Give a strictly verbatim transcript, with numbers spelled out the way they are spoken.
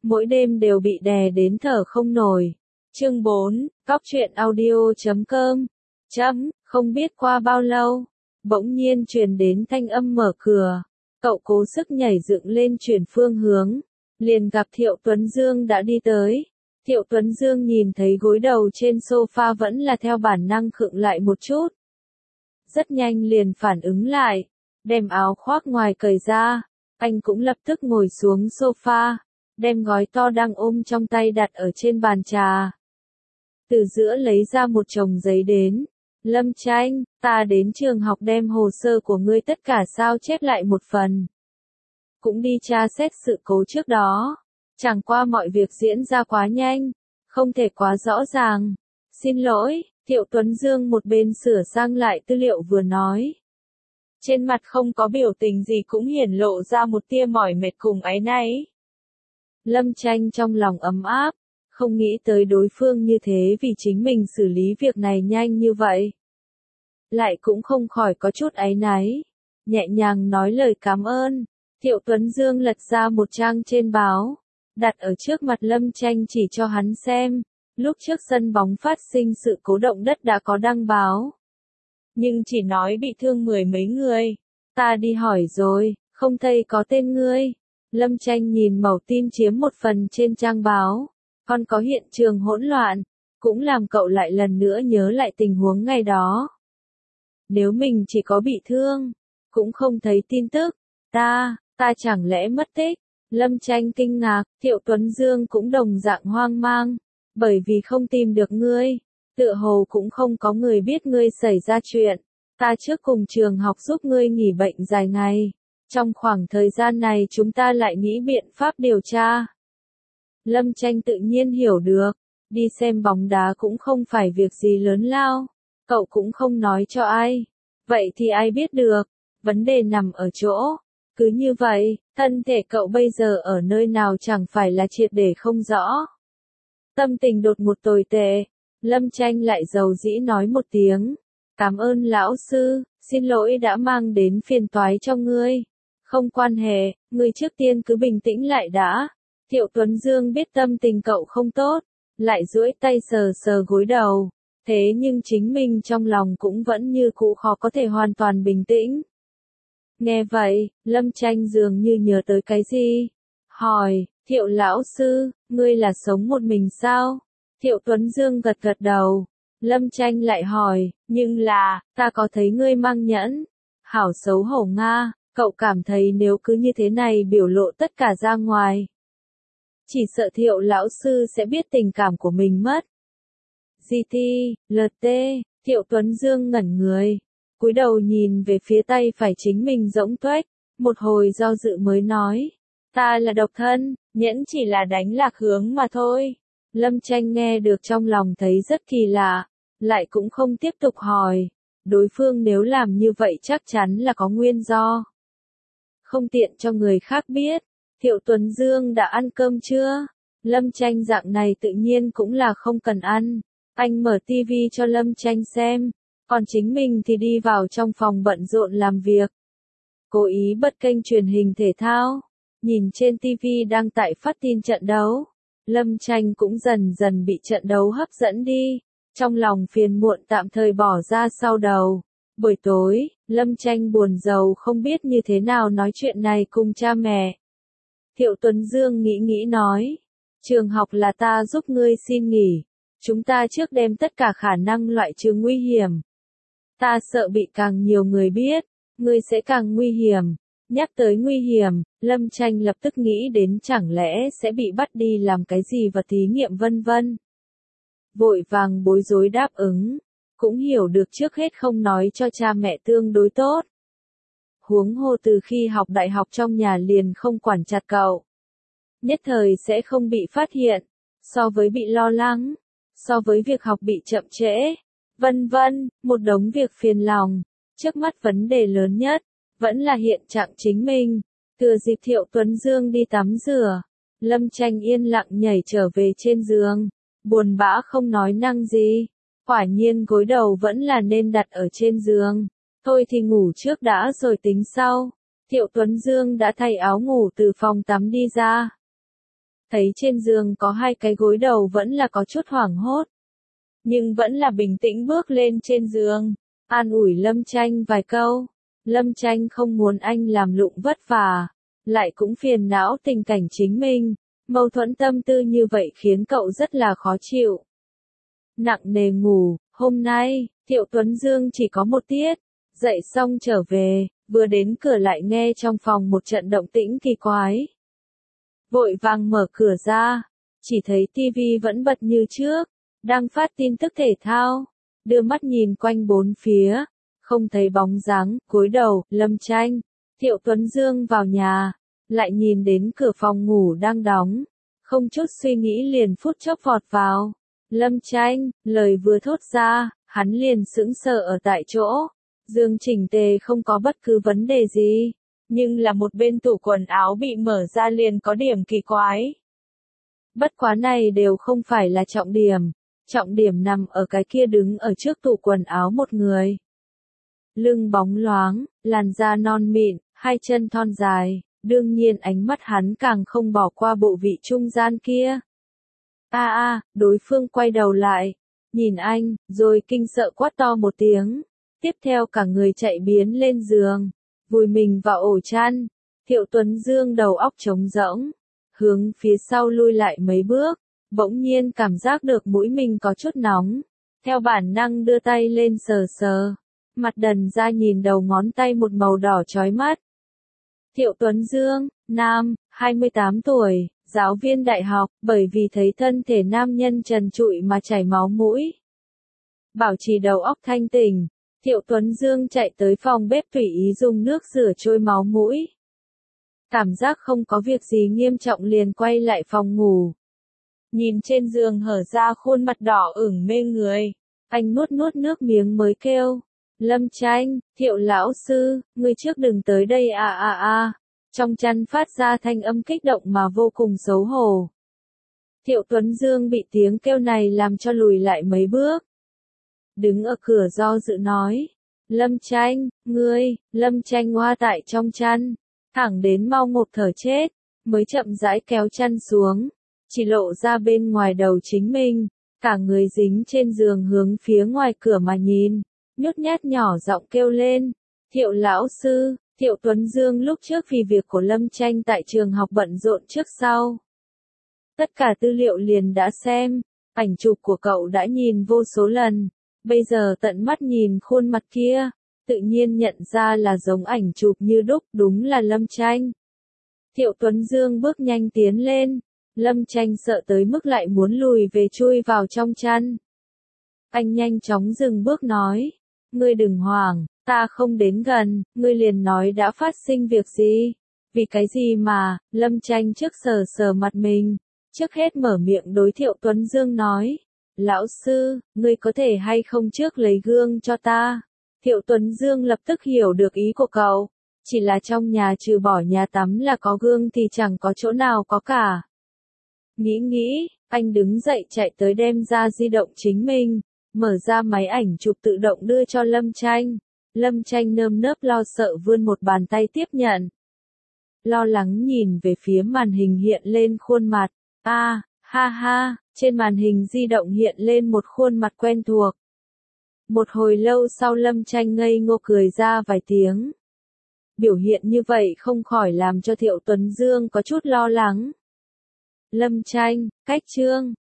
mỗi đêm đều bị đè đến thở không nổi. Chương bốn, Cóc truyện audio chấm com. Chấm, không biết qua bao lâu, bỗng nhiên truyền đến thanh âm mở cửa. Cậu cố sức nhảy dựng lên chuyển phương hướng, liền gặp Thiệu Tuấn Dương đã đi tới. Thiệu Tuấn Dương nhìn thấy gối đầu trên sofa vẫn là theo bản năng khựng lại một chút. Rất nhanh liền phản ứng lại, đem áo khoác ngoài cởi ra, anh cũng lập tức ngồi xuống sofa, đem gói to đang ôm trong tay đặt ở trên bàn trà. Từ giữa lấy ra một chồng giấy đến. Lâm Tranh, ta đến trường học đem hồ sơ của ngươi tất cả sao chép lại một phần. Cũng đi tra xét sự cố trước đó. Chẳng qua mọi việc diễn ra quá nhanh, không thể quá rõ ràng. Xin lỗi, Thiệu Tuấn Dương một bên sửa sang lại tư liệu vừa nói. Trên mặt không có biểu tình gì cũng hiển lộ ra một tia mỏi mệt cùng áy náy. Lâm Tranh trong lòng ấm áp, không nghĩ tới đối phương như thế vì chính mình xử lý việc này nhanh như vậy. Lại cũng không khỏi có chút áy náy, nhẹ nhàng nói lời cảm ơn. Thiệu Tuấn Dương lật ra một trang trên báo, đặt ở trước mặt Lâm Tranh chỉ cho hắn xem. Lúc trước sân bóng phát sinh sự cố động đất đã có đăng báo, nhưng chỉ nói bị thương mười mấy người. Ta đi hỏi rồi, không thấy có tên ngươi. Lâm Tranh nhìn mẩu tin chiếm một phần trên trang báo, còn có hiện trường hỗn loạn, cũng làm cậu lại lần nữa nhớ lại tình huống ngày đó. Nếu mình chỉ có bị thương, cũng không thấy tin tức, ta, ta chẳng lẽ mất tích? Lâm Tranh kinh ngạc, Thiệu Tuấn Dương cũng đồng dạng hoang mang, bởi vì không tìm được ngươi, tựa hồ cũng không có người biết ngươi xảy ra chuyện. Ta trước cùng trường học giúp ngươi nghỉ bệnh dài ngày, trong khoảng thời gian này chúng ta lại nghĩ biện pháp điều tra. Lâm Tranh tự nhiên hiểu được, đi xem bóng đá cũng không phải việc gì lớn lao, cậu cũng không nói cho ai, vậy thì ai biết được, vấn đề nằm ở chỗ, cứ như vậy, thân thể cậu bây giờ ở nơi nào chẳng phải là triệt để không rõ. Tâm tình đột ngột tồi tệ, Lâm Tranh lại dầu dĩ nói một tiếng, cảm ơn lão sư, xin lỗi đã mang đến phiền toái cho ngươi. Không quan hệ, ngươi trước tiên cứ bình tĩnh lại đã. Thiệu Tuấn Dương biết tâm tình cậu không tốt, lại duỗi tay sờ sờ gối đầu, thế nhưng chính mình trong lòng cũng vẫn như cũ khó có thể hoàn toàn bình tĩnh. Nghe vậy, Lâm Tranh dường như nhớ tới cái gì, hỏi, Thiệu lão sư, ngươi là sống một mình sao? Thiệu Tuấn Dương gật gật đầu. Lâm Tranh lại hỏi, nhưng là, ta có thấy ngươi mang nhẫn. Hảo xấu hổ Nga, cậu cảm thấy nếu cứ như thế này biểu lộ tất cả ra ngoài, chỉ sợ Thiệu lão sư sẽ biết tình cảm của mình mất. giê tê, lờ tê, Thiệu Tuấn Dương ngẩn người, cúi đầu nhìn về phía tay phải chính mình rỗng tuếch, một hồi do dự mới nói, ta là độc thân, nhẫn chỉ là đánh lạc hướng mà thôi. Lâm Tranh nghe được trong lòng thấy rất kỳ lạ, lại cũng không tiếp tục hỏi, đối phương nếu làm như vậy chắc chắn là có nguyên do. Không tiện cho người khác biết. Thiệu Tuấn Dương đã ăn cơm chưa? Lâm Tranh dạng này tự nhiên cũng là không cần ăn. Anh mở tivi cho Lâm Tranh xem, còn chính mình thì đi vào trong phòng bận rộn làm việc. Cố ý bật kênh truyền hình thể thao, nhìn trên tivi đang tại phát tin trận đấu. Lâm Tranh cũng dần dần bị trận đấu hấp dẫn đi, trong lòng phiền muộn tạm thời bỏ ra sau đầu. Buổi tối, Lâm Tranh buồn rầu không biết như thế nào nói chuyện này cùng cha mẹ. Thiệu Tuấn Dương nghĩ nghĩ nói, trường học là ta giúp ngươi xin nghỉ, chúng ta trước đem tất cả khả năng loại trừ nguy hiểm. Ta sợ bị càng nhiều người biết, ngươi sẽ càng nguy hiểm. Nhắc tới nguy hiểm, Lâm Tranh lập tức nghĩ đến chẳng lẽ sẽ bị bắt đi làm cái gì và thí nghiệm vân vân. Vội vàng bối rối đáp ứng, cũng hiểu được trước hết không nói cho cha mẹ tương đối tốt. Huống hồ từ khi học đại học trong nhà liền không quản chặt cậu. Nhất thời sẽ không bị phát hiện, so với bị lo lắng, so với việc học bị chậm trễ, vân vân, một đống việc phiền lòng. Trước mắt vấn đề lớn nhất, vẫn là hiện trạng chính mình. Thừa dịp Thiệu Tuấn Dương đi tắm rửa, Lâm Tranh yên lặng nhảy trở về trên giường, buồn bã không nói năng gì. Quả nhiên gối đầu vẫn là nên đặt ở trên giường. Thôi thì ngủ trước đã rồi tính sau. Thiệu Tuấn Dương đã thay áo ngủ từ phòng tắm đi ra. thấy trên giường có hai cái gối đầu vẫn là có chút hoảng hốt. Nhưng vẫn là bình tĩnh bước lên trên giường, an ủi Lâm Tranh vài câu. Lâm Tranh không muốn anh làm lụng vất vả, lại cũng phiền não tình cảnh chính mình, mâu thuẫn tâm tư như vậy khiến cậu rất là khó chịu. Nặng nề ngủ, hôm nay, Thiệu Tuấn Dương chỉ có một tiết, dậy xong trở về, vừa đến cửa lại nghe trong phòng một trận động tĩnh kỳ quái. Vội vàng mở cửa ra, chỉ thấy tivi vẫn bật như trước, đang phát tin tức thể thao, đưa mắt nhìn quanh bốn phía, không thấy bóng dáng, cúi đầu, Lâm Tranh, Thiệu Tuấn Dương vào nhà, lại nhìn đến cửa phòng ngủ đang đóng, không chút suy nghĩ liền phút chốc vọt vào. Lâm Tranh, lời vừa thốt ra, hắn liền sững sờ ở tại chỗ, giường chỉnh tề không có bất cứ vấn đề gì, nhưng là một bên tủ quần áo bị mở ra liền có điểm kỳ quái. Bất quá này đều không phải là trọng điểm, trọng điểm nằm ở cái kia đứng ở trước tủ quần áo một người. Lưng bóng loáng, làn da non mịn, hai chân thon dài, đương nhiên ánh mắt hắn càng không bỏ qua bộ vị trung gian kia. A a, đối phương quay đầu lại, nhìn anh, rồi kinh sợ quát to một tiếng, tiếp theo cả người chạy biến lên giường, vùi mình vào ổ chăn. Thiệu Tuấn Dương đầu óc trống rỗng, hướng phía sau lui lại mấy bước, bỗng nhiên cảm giác được mũi mình có chút nóng, theo bản năng đưa tay lên sờ sờ, mặt đần ra nhìn đầu ngón tay một màu đỏ chói mắt. Thiệu Tuấn Dương, nam, hai mươi tám tuổi, giáo viên đại học, bởi vì thấy thân thể nam nhân trần trụi mà chảy máu mũi. Bảo trì đầu óc thanh tỉnh, Thiệu Tuấn Dương chạy tới phòng bếp tùy ý dùng nước rửa trôi máu mũi. Cảm giác không có việc gì nghiêm trọng liền quay lại phòng ngủ. Nhìn trên giường hở ra khuôn mặt đỏ ửng mê người, anh nuốt nuốt nước miếng mới kêu. Lâm Tranh, Thiệu lão sư, ngươi trước đừng tới đây à à à. Trong chăn phát ra thanh âm kích động mà vô cùng xấu hổ. Thiệu Tuấn Dương bị tiếng kêu này làm cho lùi lại mấy bước. Đứng ở cửa do dự nói. Lâm Tranh, ngươi, Lâm Tranh hoa tại trong chăn, thẳng đến mau ngộp thở chết, mới chậm rãi kéo chăn xuống, chỉ lộ ra bên ngoài đầu chính mình, cả người dính trên giường hướng phía ngoài cửa mà nhìn, nhút nhát nhỏ giọng kêu lên. Thiệu lão sư. Thiệu Tuấn Dương lúc trước vì việc của Lâm Tranh tại trường học bận rộn trước sau. Tất cả tư liệu liền đã xem, ảnh chụp của cậu đã nhìn vô số lần, bây giờ tận mắt nhìn khuôn mặt kia, tự nhiên nhận ra là giống ảnh chụp như đúc, đúng là Lâm Tranh. Thiệu Tuấn Dương bước nhanh tiến lên, Lâm Tranh sợ tới mức lại muốn lùi về chui vào trong chăn. Anh nhanh chóng dừng bước nói, ngươi đừng hoảng. Ta không đến gần, ngươi liền nói đã phát sinh việc gì? Vì cái gì mà, Lâm Tranh trước sờ sờ mặt mình, trước hết mở miệng đối Thiệu Tuấn Dương nói. Lão sư, ngươi có thể hay không trước lấy gương cho ta? Thiệu Tuấn Dương lập tức hiểu được ý của cậu, chỉ là trong nhà trừ bỏ nhà tắm là có gương thì chẳng có chỗ nào có cả. Nghĩ nghĩ, anh đứng dậy chạy tới đem ra di động chính mình, mở ra máy ảnh chụp tự động đưa cho Lâm Tranh. Lâm Tranh nơm nớp lo sợ vươn một bàn tay tiếp nhận. Lo lắng nhìn về phía màn hình hiện lên khuôn mặt. A, à, ha ha, trên màn hình di động hiện lên một khuôn mặt quen thuộc. Một hồi lâu sau Lâm Tranh ngây ngô cười ra vài tiếng. Biểu hiện như vậy không khỏi làm cho Thiệu Tuấn Dương có chút lo lắng. Lâm Tranh, cách chương.